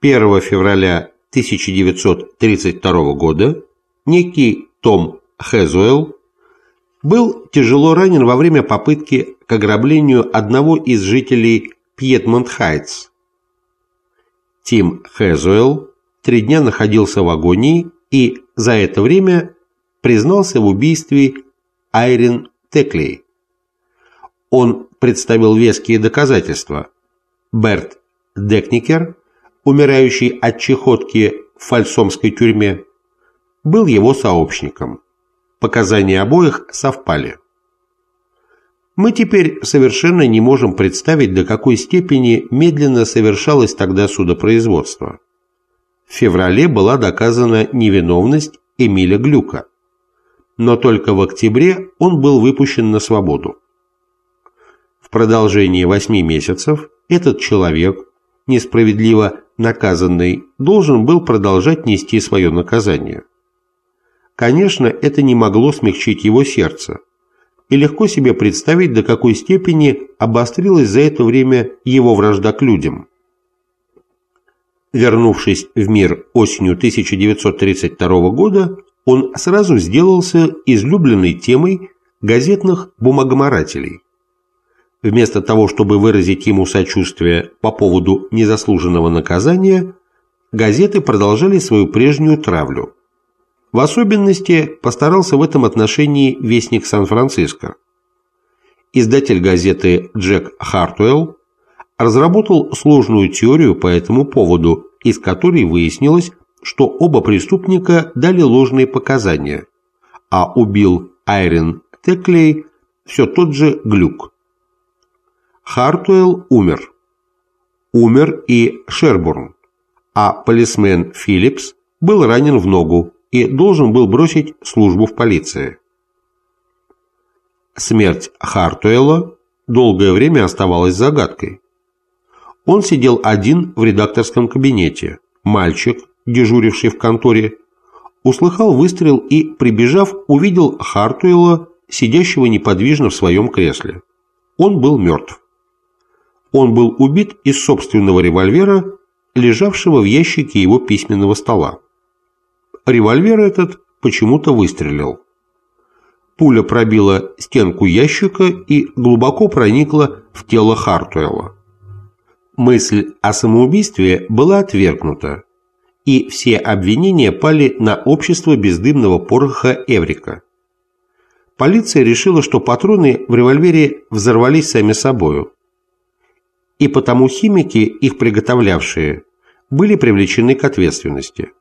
1 февраля 1932 года некий Том Хэзуэлл был тяжело ранен во время попытки к ограблению одного из жителей Пьетмонт-Хайтс. Тим Хэзуэлл 3 дня находился в агонии и за это время признался в убийстве Айрин Теклей. Он представил веские доказательства. Берт Декникер, умирающий от чехотки в фальсомской тюрьме, был его сообщником. Показания обоих совпали. Мы теперь совершенно не можем представить, до какой степени медленно совершалось тогда судопроизводство. В феврале была доказана невиновность Эмиля Глюка, но только в октябре он был выпущен на свободу. В продолжении 8 месяцев этот человек, несправедливо наказанный, должен был продолжать нести свое наказание. Конечно, это не могло смягчить его сердце, и легко себе представить, до какой степени обострилась за это время его вражда к людям. Вернувшись в мир осенью 1932 года, он сразу сделался излюбленной темой газетных бумагоморателей. Вместо того, чтобы выразить ему сочувствие по поводу незаслуженного наказания, газеты продолжали свою прежнюю травлю. В особенности постарался в этом отношении Вестник Сан-Франциско. Издатель газеты Джек Хартуэлл разработал сложную теорию по этому поводу, из которой выяснилось, что оба преступника дали ложные показания, а убил Айрин Теклей все тот же Глюк. Хартуэлл умер. Умер и Шербурн, а полисмен Филлипс был ранен в ногу и должен был бросить службу в полиции. Смерть Хартуэлла долгое время оставалась загадкой. Он сидел один в редакторском кабинете. Мальчик, дежуривший в конторе, услыхал выстрел и, прибежав, увидел Хартуэлла, сидящего неподвижно в своем кресле. Он был мертв. Он был убит из собственного револьвера, лежавшего в ящике его письменного стола. Револьвер этот почему-то выстрелил. Пуля пробила стенку ящика и глубоко проникла в тело Хартуэлла. Мысль о самоубийстве была отвергнута, и все обвинения пали на общество бездымного пороха Эврика. Полиция решила, что патроны в револьвере взорвались сами собою, и потому химики, их приготовлявшие, были привлечены к ответственности.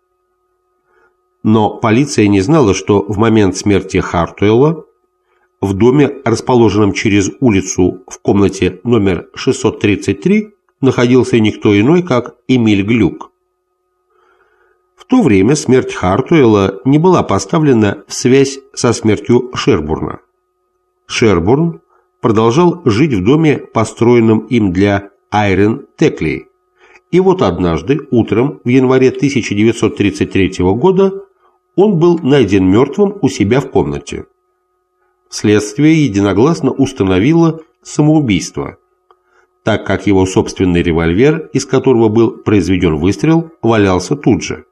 Но полиция не знала, что в момент смерти Хартуэлла в доме, расположенном через улицу в комнате номер 633, находился никто иной, как Эмиль Глюк. В то время смерть Хартуэлла не была поставлена в связь со смертью Шербурна. Шербурн продолжал жить в доме, построенном им для Айрин Теклей, и вот однажды, утром в январе 1933 года, он был найден мертвым у себя в комнате. Следствие единогласно установило самоубийство, так как его собственный револьвер, из которого был произведен выстрел, валялся тут же.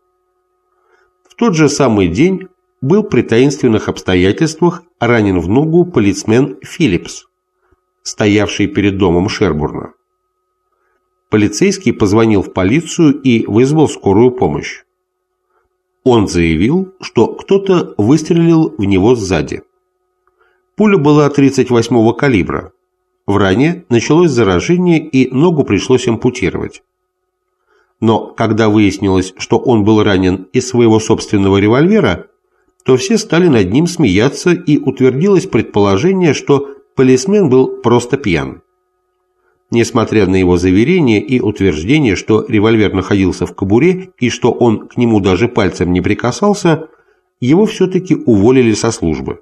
В тот же самый день был при таинственных обстоятельствах ранен в ногу полисмен Филлипс, стоявший перед домом Шербурна. Полицейский позвонил в полицию и вызвал скорую помощь. Он заявил, что кто-то выстрелил в него сзади. Пуля была 38-го калибра. В ране началось заражение и ногу пришлось ампутировать. Но когда выяснилось, что он был ранен из своего собственного револьвера, то все стали над ним смеяться и утвердилось предположение, что полисмен был просто пьян. Несмотря на его заверения и утверждение, что револьвер находился в кобуре и что он к нему даже пальцем не прикасался, его все-таки уволили со службы.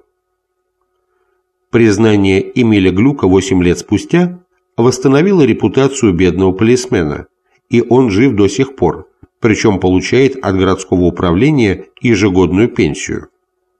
Признание Эмиля Глюка 8 лет спустя восстановило репутацию бедного полисмена, и он жив до сих пор, причем получает от городского управления ежегодную пенсию.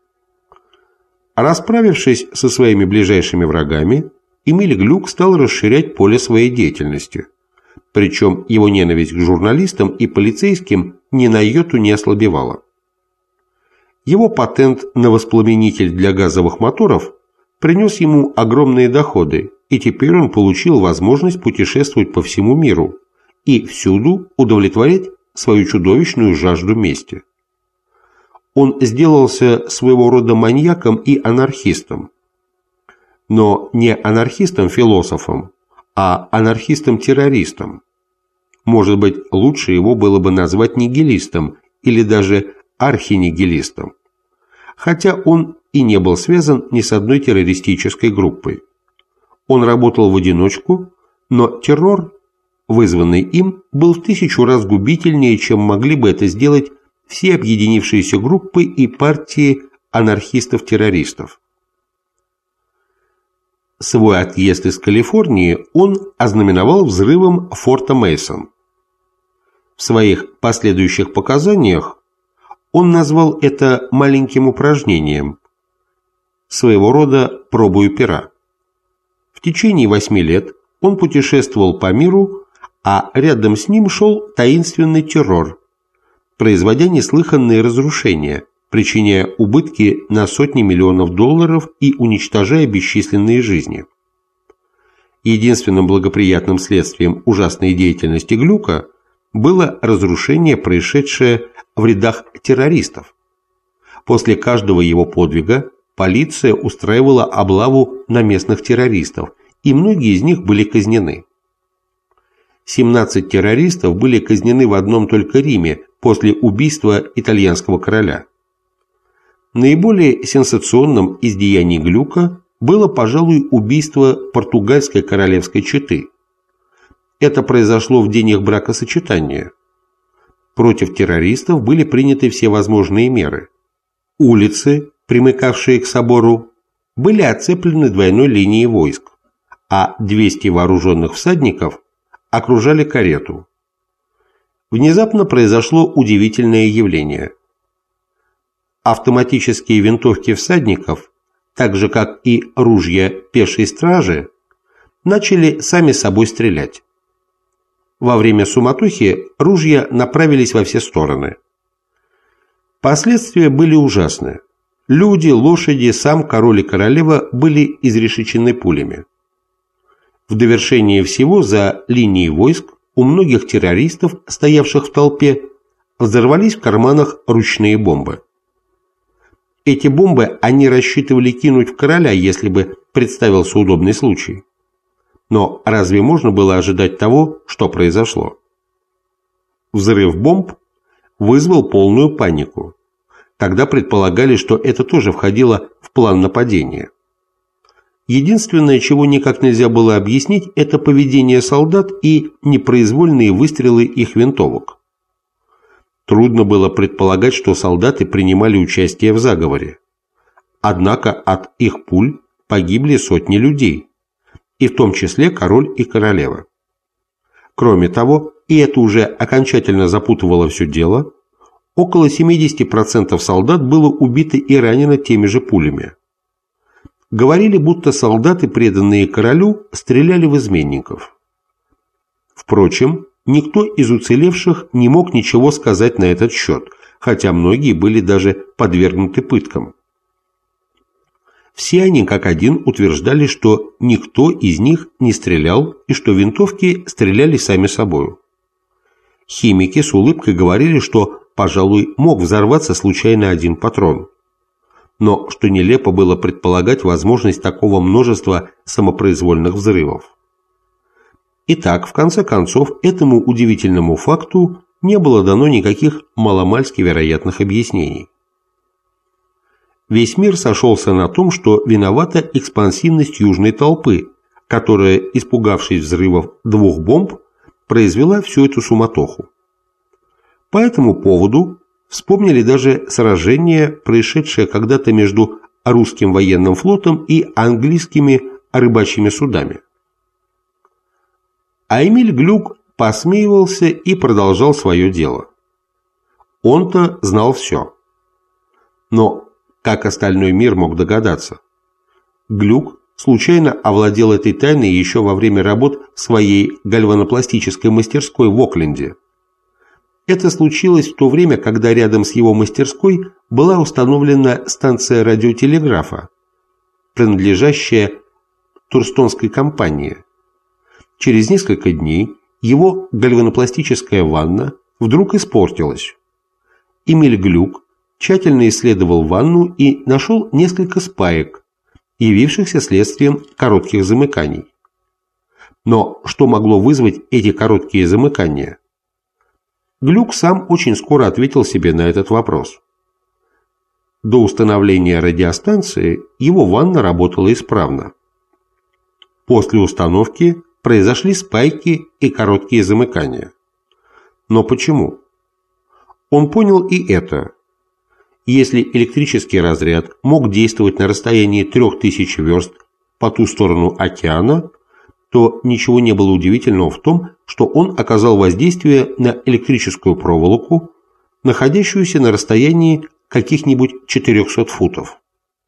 Расправившись со своими ближайшими врагами, Эмиль Глюк стал расширять поле своей деятельности. причем его ненависть к журналистам и полицейским ни на йоту не ослабевала. Его патент на воспламенитель для газовых моторов принес ему огромные доходы, и теперь он получил возможность путешествовать по всему миру и всюду удовлетворять свою чудовищную жажду мести. Он сделался своего рода маньяком и анархистом. Но не анархистом-философом, а анархистом-террористом. Может быть, лучше его было бы назвать нигилистом или даже архинигилистом. Хотя он и не был связан ни с одной террористической группой. Он работал в одиночку, но террор, вызванный им, был в 1000 раз губительнее, чем могли бы это сделать все объединившиеся группы и партии анархистов-террористов. Свой отъезд из Калифорнии он ознаменовал взрывом Форта Мейсон. В своих последующих показаниях он назвал это маленьким упражнением, своего рода пробою пера. В течение 8 лет он путешествовал по миру, а рядом с ним шел таинственный террор, производя неслыханные разрушения, причиняя убытки на сотни миллионов долларов и уничтожая бесчисленные жизни. Единственным благоприятным следствием ужасной деятельности Глюка было разрушение, происшедшее в рядах террористов. После каждого его подвига полиция устраивала облаву на местных террористов, и многие из них были казнены. 17 террористов были казнены в одном только Риме после убийства итальянского короля. Наиболее сенсационным из деяний Глюка было, пожалуй, убийство португальской королевской четы. Это произошло в день их бракосочетания. Против террористов были приняты все возможные меры. Улицы, примыкавшие к собору, были оцеплены двойной линией войск, а 200 вооруженных всадников окружали карету. Внезапно произошло удивительное явление. Автоматические винтовки всадников, так же как и ружья пешей стражи, начали сами собой стрелять. Во время суматохи ружья направились во все стороны. Последствия были ужасны. Люди, лошади, сам король и королева были изрешечены пулями. В довершение всего за линией войск у многих террористов, стоявших в толпе, взорвались в карманах ручные бомбы. Эти бомбы они рассчитывали кинуть в короля, если бы представился удобный случай. Но разве можно было ожидать того, что произошло? Взрыв бомб вызвал полную панику. Тогда предполагали, что это тоже входило в план нападения. Единственное, чего никак нельзя было объяснить, это поведение солдат и непроизвольные выстрелы их винтовок. Трудно было предполагать, что солдаты принимали участие в заговоре. Однако от их пуль погибли сотни людей, и в том числе король и королева. Кроме того, и это уже окончательно запутывало все дело, около 70% солдат было убито и ранено теми же пулями. Говорили, будто солдаты, преданные королю, стреляли в изменников. Впрочем, никто из уцелевших не мог ничего сказать на этот счет, хотя многие были даже подвергнуты пыткам. Все они как один утверждали, что никто из них не стрелял и что винтовки стреляли сами собою. Химики с улыбкой говорили, что, пожалуй, мог взорваться случайно один патрон. Но что нелепо было предполагать возможность такого множества самопроизвольных взрывов. Итак, в конце концов, этому удивительному факту не было дано никаких маломальски вероятных объяснений. Весь мир сошелся на том, что виновата экспансивность южной толпы, которая, испугавшись взрывов 2 бомб, произвела всю эту суматоху. По этому поводу вспомнили даже сражение, происшедшее когда-то между русским военным флотом и английскими рыбачьими судами. А Эмиль Глюк посмеивался и продолжал свое дело. Он-то знал все. Но как остальной мир мог догадаться? Глюк случайно овладел этой тайной еще во время работ в своей гальванопластической мастерской в Окленде. Это случилось в то время, когда рядом с его мастерской была установлена станция радиотелеграфа, принадлежащая Турстонской компании. Через несколько дней его гальванопластическая ванна вдруг испортилась. Эмиль Глюк тщательно исследовал ванну и нашел несколько спаек, явившихся следствием коротких замыканий. Но что могло вызвать эти короткие замыкания? Глюк сам очень скоро ответил себе на этот вопрос. До установления радиостанции его ванна работала исправно. После установки произошли спайки и короткие замыкания. Но почему? Он понял и это. Если электрический разряд мог действовать на расстоянии 3000 верст по ту сторону океана, то ничего не было удивительного в том, что он оказал воздействие на электрическую проволоку, находящуюся на расстоянии каких-нибудь 400 футов.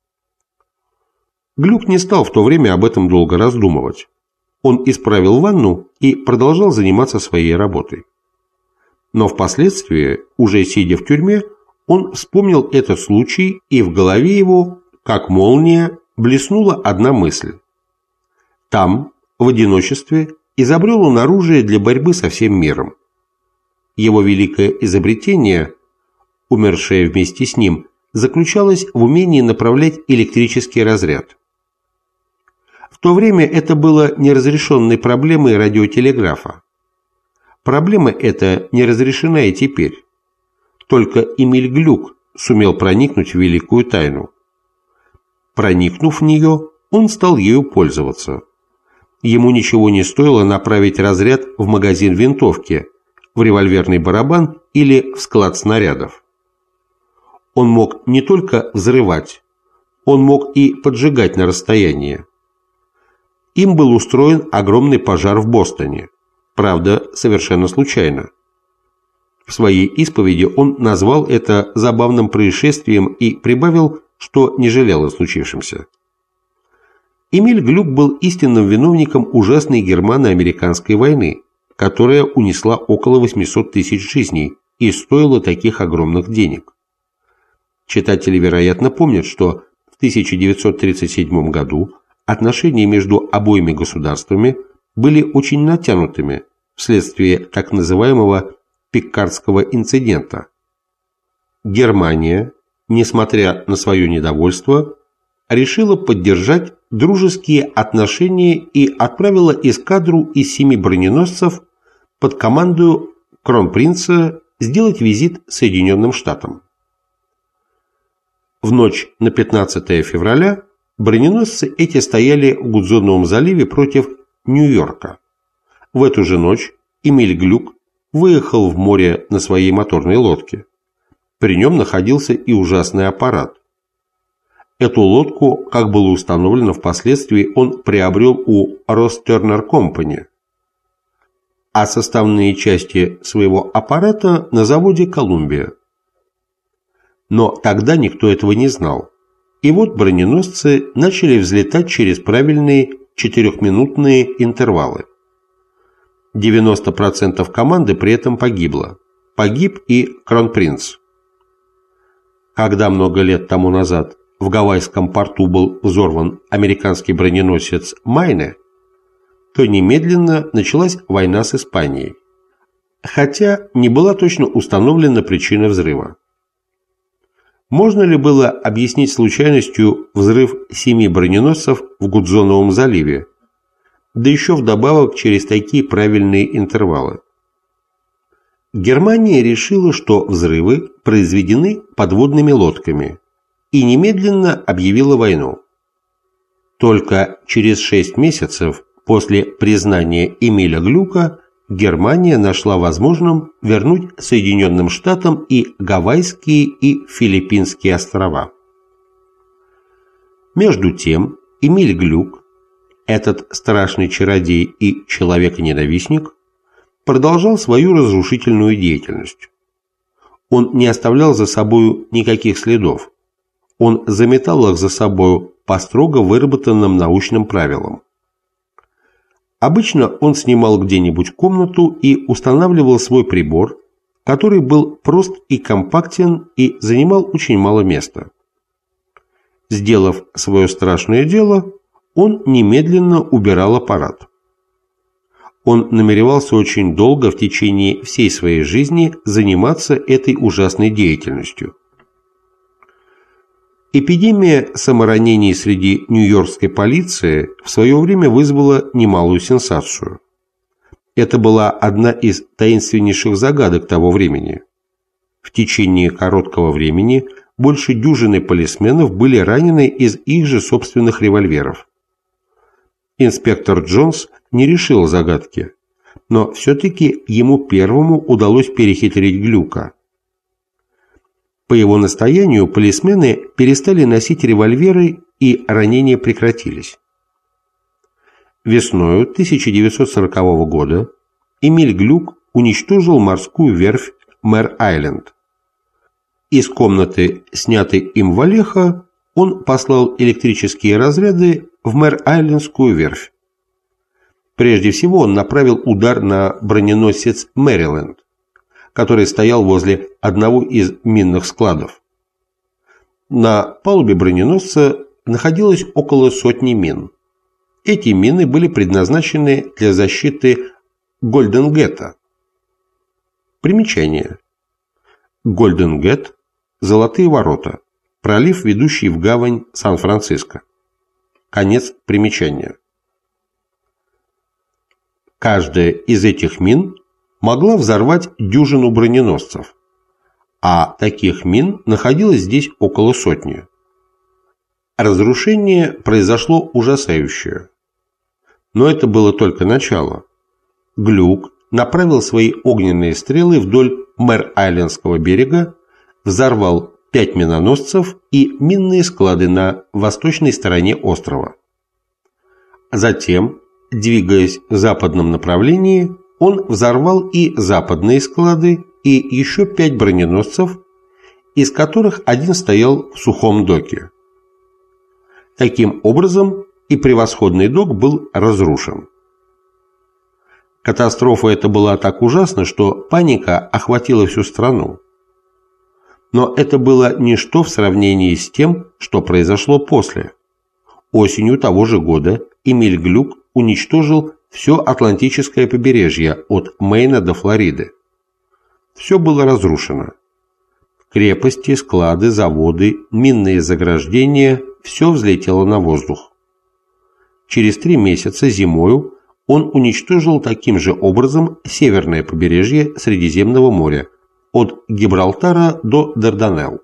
Глюк не стал в то время об этом долго раздумывать. Он исправил ванну и продолжал заниматься своей работой. Но впоследствии, уже сидя в тюрьме, он вспомнил этот случай, и в голове его, как молния, блеснула одна мысль. Там, в одиночестве, изобрел он оружие для борьбы со всем миром. Его великое изобретение, умершее вместе с ним, заключалось в умении направлять электрический разряд. В то время это было неразрешенной проблемой радиотелеграфа. Проблема эта не разрешена и теперь. Только Эмиль Глюк сумел проникнуть в великую тайну. Проникнув в нее, он стал ею пользоваться. Ему ничего не стоило направить разряд в магазин винтовки, в револьверный барабан или в склад снарядов. Он мог не только взрывать, он мог и поджигать на расстоянии. Им был устроен огромный пожар в Бостоне, правда, совершенно случайно. В своей исповеди он назвал это забавным происшествием и прибавил, что не жалел о случившемся. Эмиль Глюк был истинным виновником ужасной германо-американской войны, которая унесла около 800 тысяч жизней и стоила таких огромных денег. Читатели, вероятно, помнят, что в 1937 году отношения между обоими государствами были очень натянутыми вследствие так называемого Пиккардского инцидента. Германия, несмотря на свое недовольство, решила поддержать дружеские отношения и отправила эскадру из 7 броненосцев под командою кронпринца сделать визит Соединенным Штатам. В ночь на 15 февраля броненосцы эти стояли в Гудзоновом заливе против Нью-Йорка. В эту же ночь Эмиль Глюк выехал в море на своей моторной лодке. При нем находился и ужасный аппарат. Эту лодку, как было установлено впоследствии, он приобрел у Ross Turner Company, а составные части своего аппарата на заводе «Колумбия». Но тогда никто этого не знал. И вот броненосцы начали взлетать через правильные 4-минутные интервалы. 90% команды при этом погибло. Погиб и кронпринц. Когда много лет тому назад в Гавайском порту был взорван американский броненосец «Майне», то немедленно началась война с Испанией. Хотя не была точно установлена причина взрыва. Можно ли было объяснить случайностью взрыв 7 броненосцев в Гудзоновом заливе, да еще вдобавок через такие правильные интервалы? Германия решила, что взрывы произведены подводными лодками, и немедленно объявила войну. Только через 6 месяцев после признания Эмиля Глюка Германия нашла возможным вернуть Соединенным Штатам и Гавайские и Филиппинские острова. Между тем, Эмиль Глюк, этот страшный чародей и человек-ненавистник, продолжал свою разрушительную деятельность. Он не оставлял за собою никаких следов. он заметал их за собою по строго выработанным научным правилам. Обычно он снимал где-нибудь комнату и устанавливал свой прибор, который был прост и компактен и занимал очень мало места. Сделав свое страшное дело, он немедленно убирал аппарат. Он намеревался очень долго в течение всей своей жизни заниматься этой ужасной деятельностью. Эпидемия саморанений среди нью-йоркской полиции в свое время вызвала немалую сенсацию. Это была одна из таинственнейших загадок того времени. В течение короткого времени больше дюжины полисменов были ранены из их же собственных револьверов. Инспектор Джонс не решил загадки, но все-таки ему первому удалось перехитрить Глюка. По его настоянию полисмены перестали носить револьверы, и ранения прекратились. Весною 1940 года Эмиль Глюк уничтожил морскую верфь Мэр-Айленд. Из комнаты, снятой им в Алехо, он послал электрические разряды в Мэр-Айлендскую верфь. Прежде всего он направил удар на броненосец «Мэриленд», который стоял возле одного из минных складов. На палубе броненосца находилось около сотни мин. Эти мины были предназначены для защиты Гольден-Гетта. Примечание. Гольден-Гетт – Золотые ворота, пролив, ведущий в гавань Сан-Франциско. Конец примечания. Каждая из этих мин могла взорвать дюжину броненосцев, а таких мин находилось здесь около сотни. Разрушение произошло ужасающее. Но это было только начало. Глюк направил свои огненные стрелы вдоль Мэр-Айлендского берега, взорвал 5 миноносцев и минные склады на восточной стороне острова. Затем, двигаясь в западном направлении, он взорвал и западные склады, и еще 5 броненосцев, из которых один стоял в сухом доке. Таким образом, и превосходный док был разрушен. Катастрофа эта была так ужасна, что паника охватила всю страну. Но это было ничто в сравнении с тем, что произошло после. Осенью того же года Эмиль Глюк уничтожил все Атлантическое побережье от Мэйна до Флориды. Все было разрушено. Крепости, склады, заводы, минные заграждения – все взлетело на воздух. Через 3 месяца зимою он уничтожил таким же образом северное побережье Средиземного моря от Гибралтара до Дарданелл.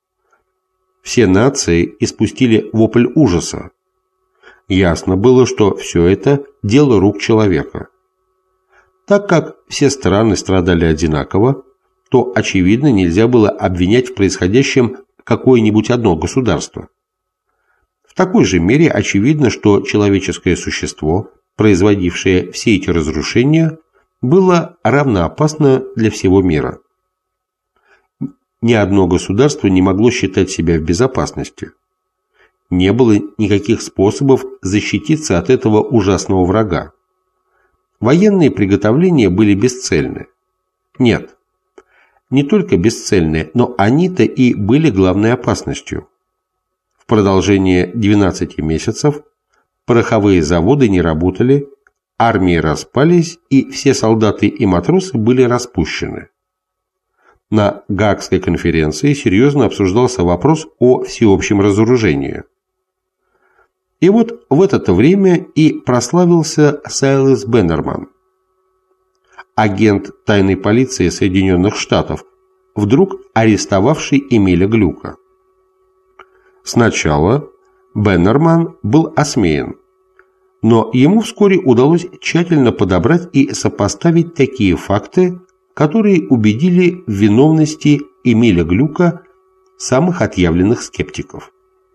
Все нации испустили вопль ужаса. Ясно было, что все это – дело рук человека. Так как все страны страдали одинаково, то, очевидно, нельзя было обвинять в происходящем какое-нибудь одно государство. В такой же мере очевидно, что человеческое существо, производившее все эти разрушения, было равноопасно для всего мира. Ни одно государство не могло считать себя в безопасности. Не было никаких способов защититься от этого ужасного врага. Военные приготовления были бесцельны. Нет, не только бесцельны, но они-то и были главной опасностью. В продолжение 12 месяцев пороховые заводы не работали, армии распались, и все солдаты и матросы были распущены. На Гаагской конференции серьезно обсуждался вопрос о всеобщем разоружении. И вот в это время и прославился Сайлас Беннерман, агент тайной полиции Соединенных Штатов, вдруг арестовавший Эмиля Глюка. Сначала Беннерман был осмеян, но ему вскоре удалось тщательно подобрать и сопоставить такие факты, которые убедили в виновности Эмиля Глюка самых отъявленных скептиков.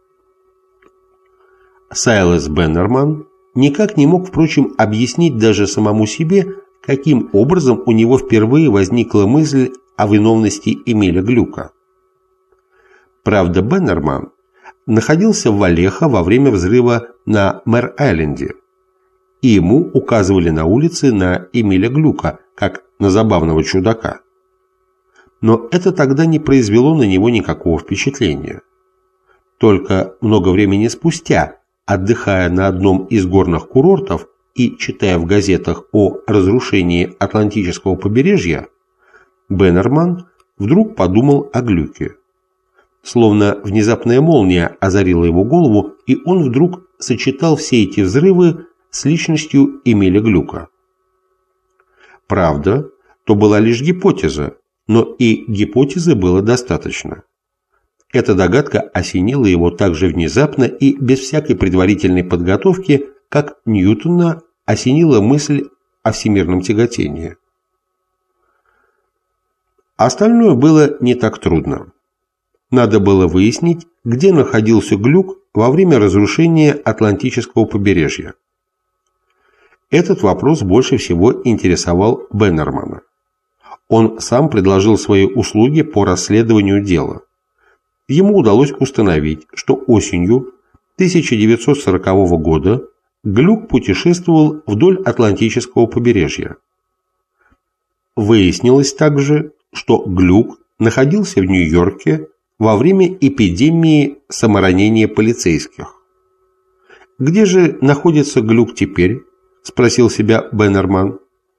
Сайлас Беннерман никак не мог, впрочем, объяснить даже самому себе, каким образом у него впервые возникла мысль о виновности Эмиля Глюка. Правда, Беннерман находился в Валехо во время взрыва на Мэр-Айленде, и ему указывали на улице на Эмиля Глюка, как на забавного чудака. Но это тогда не произвело на него никакого впечатления. Только много времени спустя, отдыхая на одном из горных курортов и читая в газетах о разрушении Атлантического побережья, Беннерман вдруг подумал о Глюке. Словно внезапная молния озарила его голову, и он вдруг сочетал все эти взрывы с личностью Эмиля Глюка. Правда, то была лишь гипотеза, но и гипотезы было достаточно. Эта догадка осенила его так же внезапно и без всякой предварительной подготовки, как Ньютона осенила мысль о всемирном тяготении. Остальное было не так трудно. Надо было выяснить, где находился Глюк во время разрушения Атлантического побережья. Этот вопрос больше всего интересовал Беннермана. Он сам предложил свои услуги по расследованию дела. Ему удалось установить, что осенью 1940 года Глюк путешествовал вдоль Атлантического побережья. Выяснилось также, что Глюк находился в Нью-Йорке во время эпидемии саморанения полицейских. «Где же находится Глюк теперь?» – спросил себя Беннерман.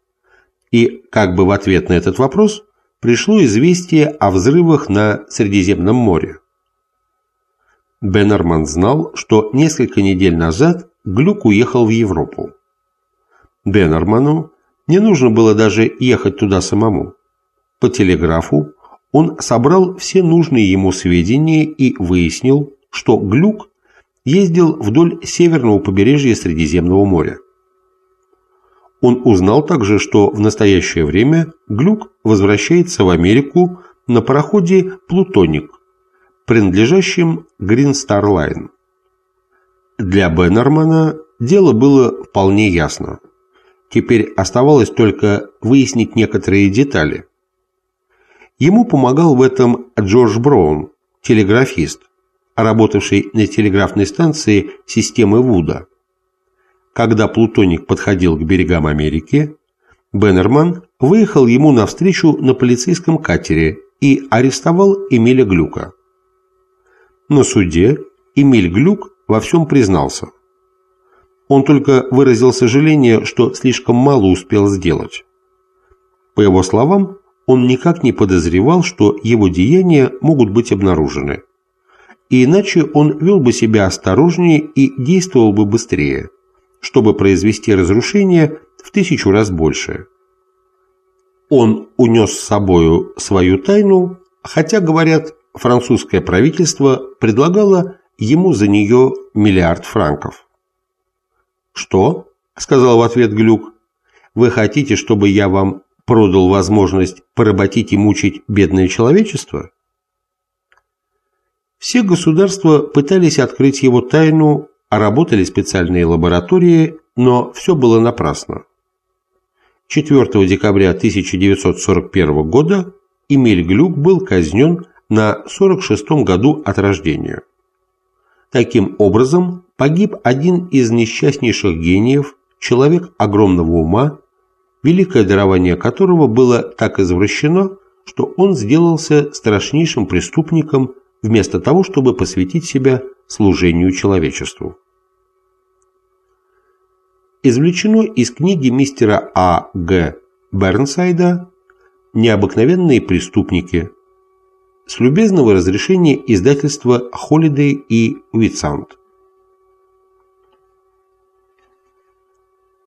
И как бы в ответ на этот вопрос пришло известие о взрывах на Средиземном море. Беннерман знал, что несколько недель назад Глюк уехал в Европу. Беннерману не нужно было даже ехать туда самому. По телеграфу он собрал все нужные ему сведения и выяснил, что Глюк ездил вдоль северного побережья Средиземного моря. Он узнал также, что в настоящее время Глюк возвращается в Америку на пароходе «Плутоник», принадлежащем Green Star Line. Для Беннермана дело было вполне ясно. Теперь оставалось только выяснить некоторые детали. Ему помогал в этом Джордж Браун, телеграфист, работавший на телеграфной станции системы Вуда. Когда «Плутоник» подходил к берегам Америки, Беннерман выехал ему навстречу на полицейском катере и арестовал Эмиля Глюка. На суде Эмиль Глюк во всем признался. Он только выразил сожаление, что слишком мало успел сделать. По его словам, он никак не подозревал, что его деяния могут быть обнаружены. И иначе он вел бы себя осторожнее и действовал бы быстрее, чтобы произвести разрушение в 1000 раз больше. Он унес с собою свою тайну, хотя, говорят, французское правительство предлагало ему за нее $1 миллиард франков. «Что?» – сказал в ответ Глюк. «Вы хотите, чтобы я вам продал возможность поработить и мучить бедное человечество?» Все государства пытались открыть его тайну, а работали специальные лаборатории, но все было напрасно. 4 декабря 1941 года Эмиль Глюк был казнен на 46-м году от рождения. Таким образом, погиб один из несчастнейших гениев, человек огромного ума, великое дарование которого было так извращено, что он сделался страшнейшим преступником вместо того, чтобы посвятить себя служению человечеству. Извлечено из книги мистера А. Г. Бернсайда «Необыкновенные преступники» с любезного разрешения издательства Холидей и Уитсаунд.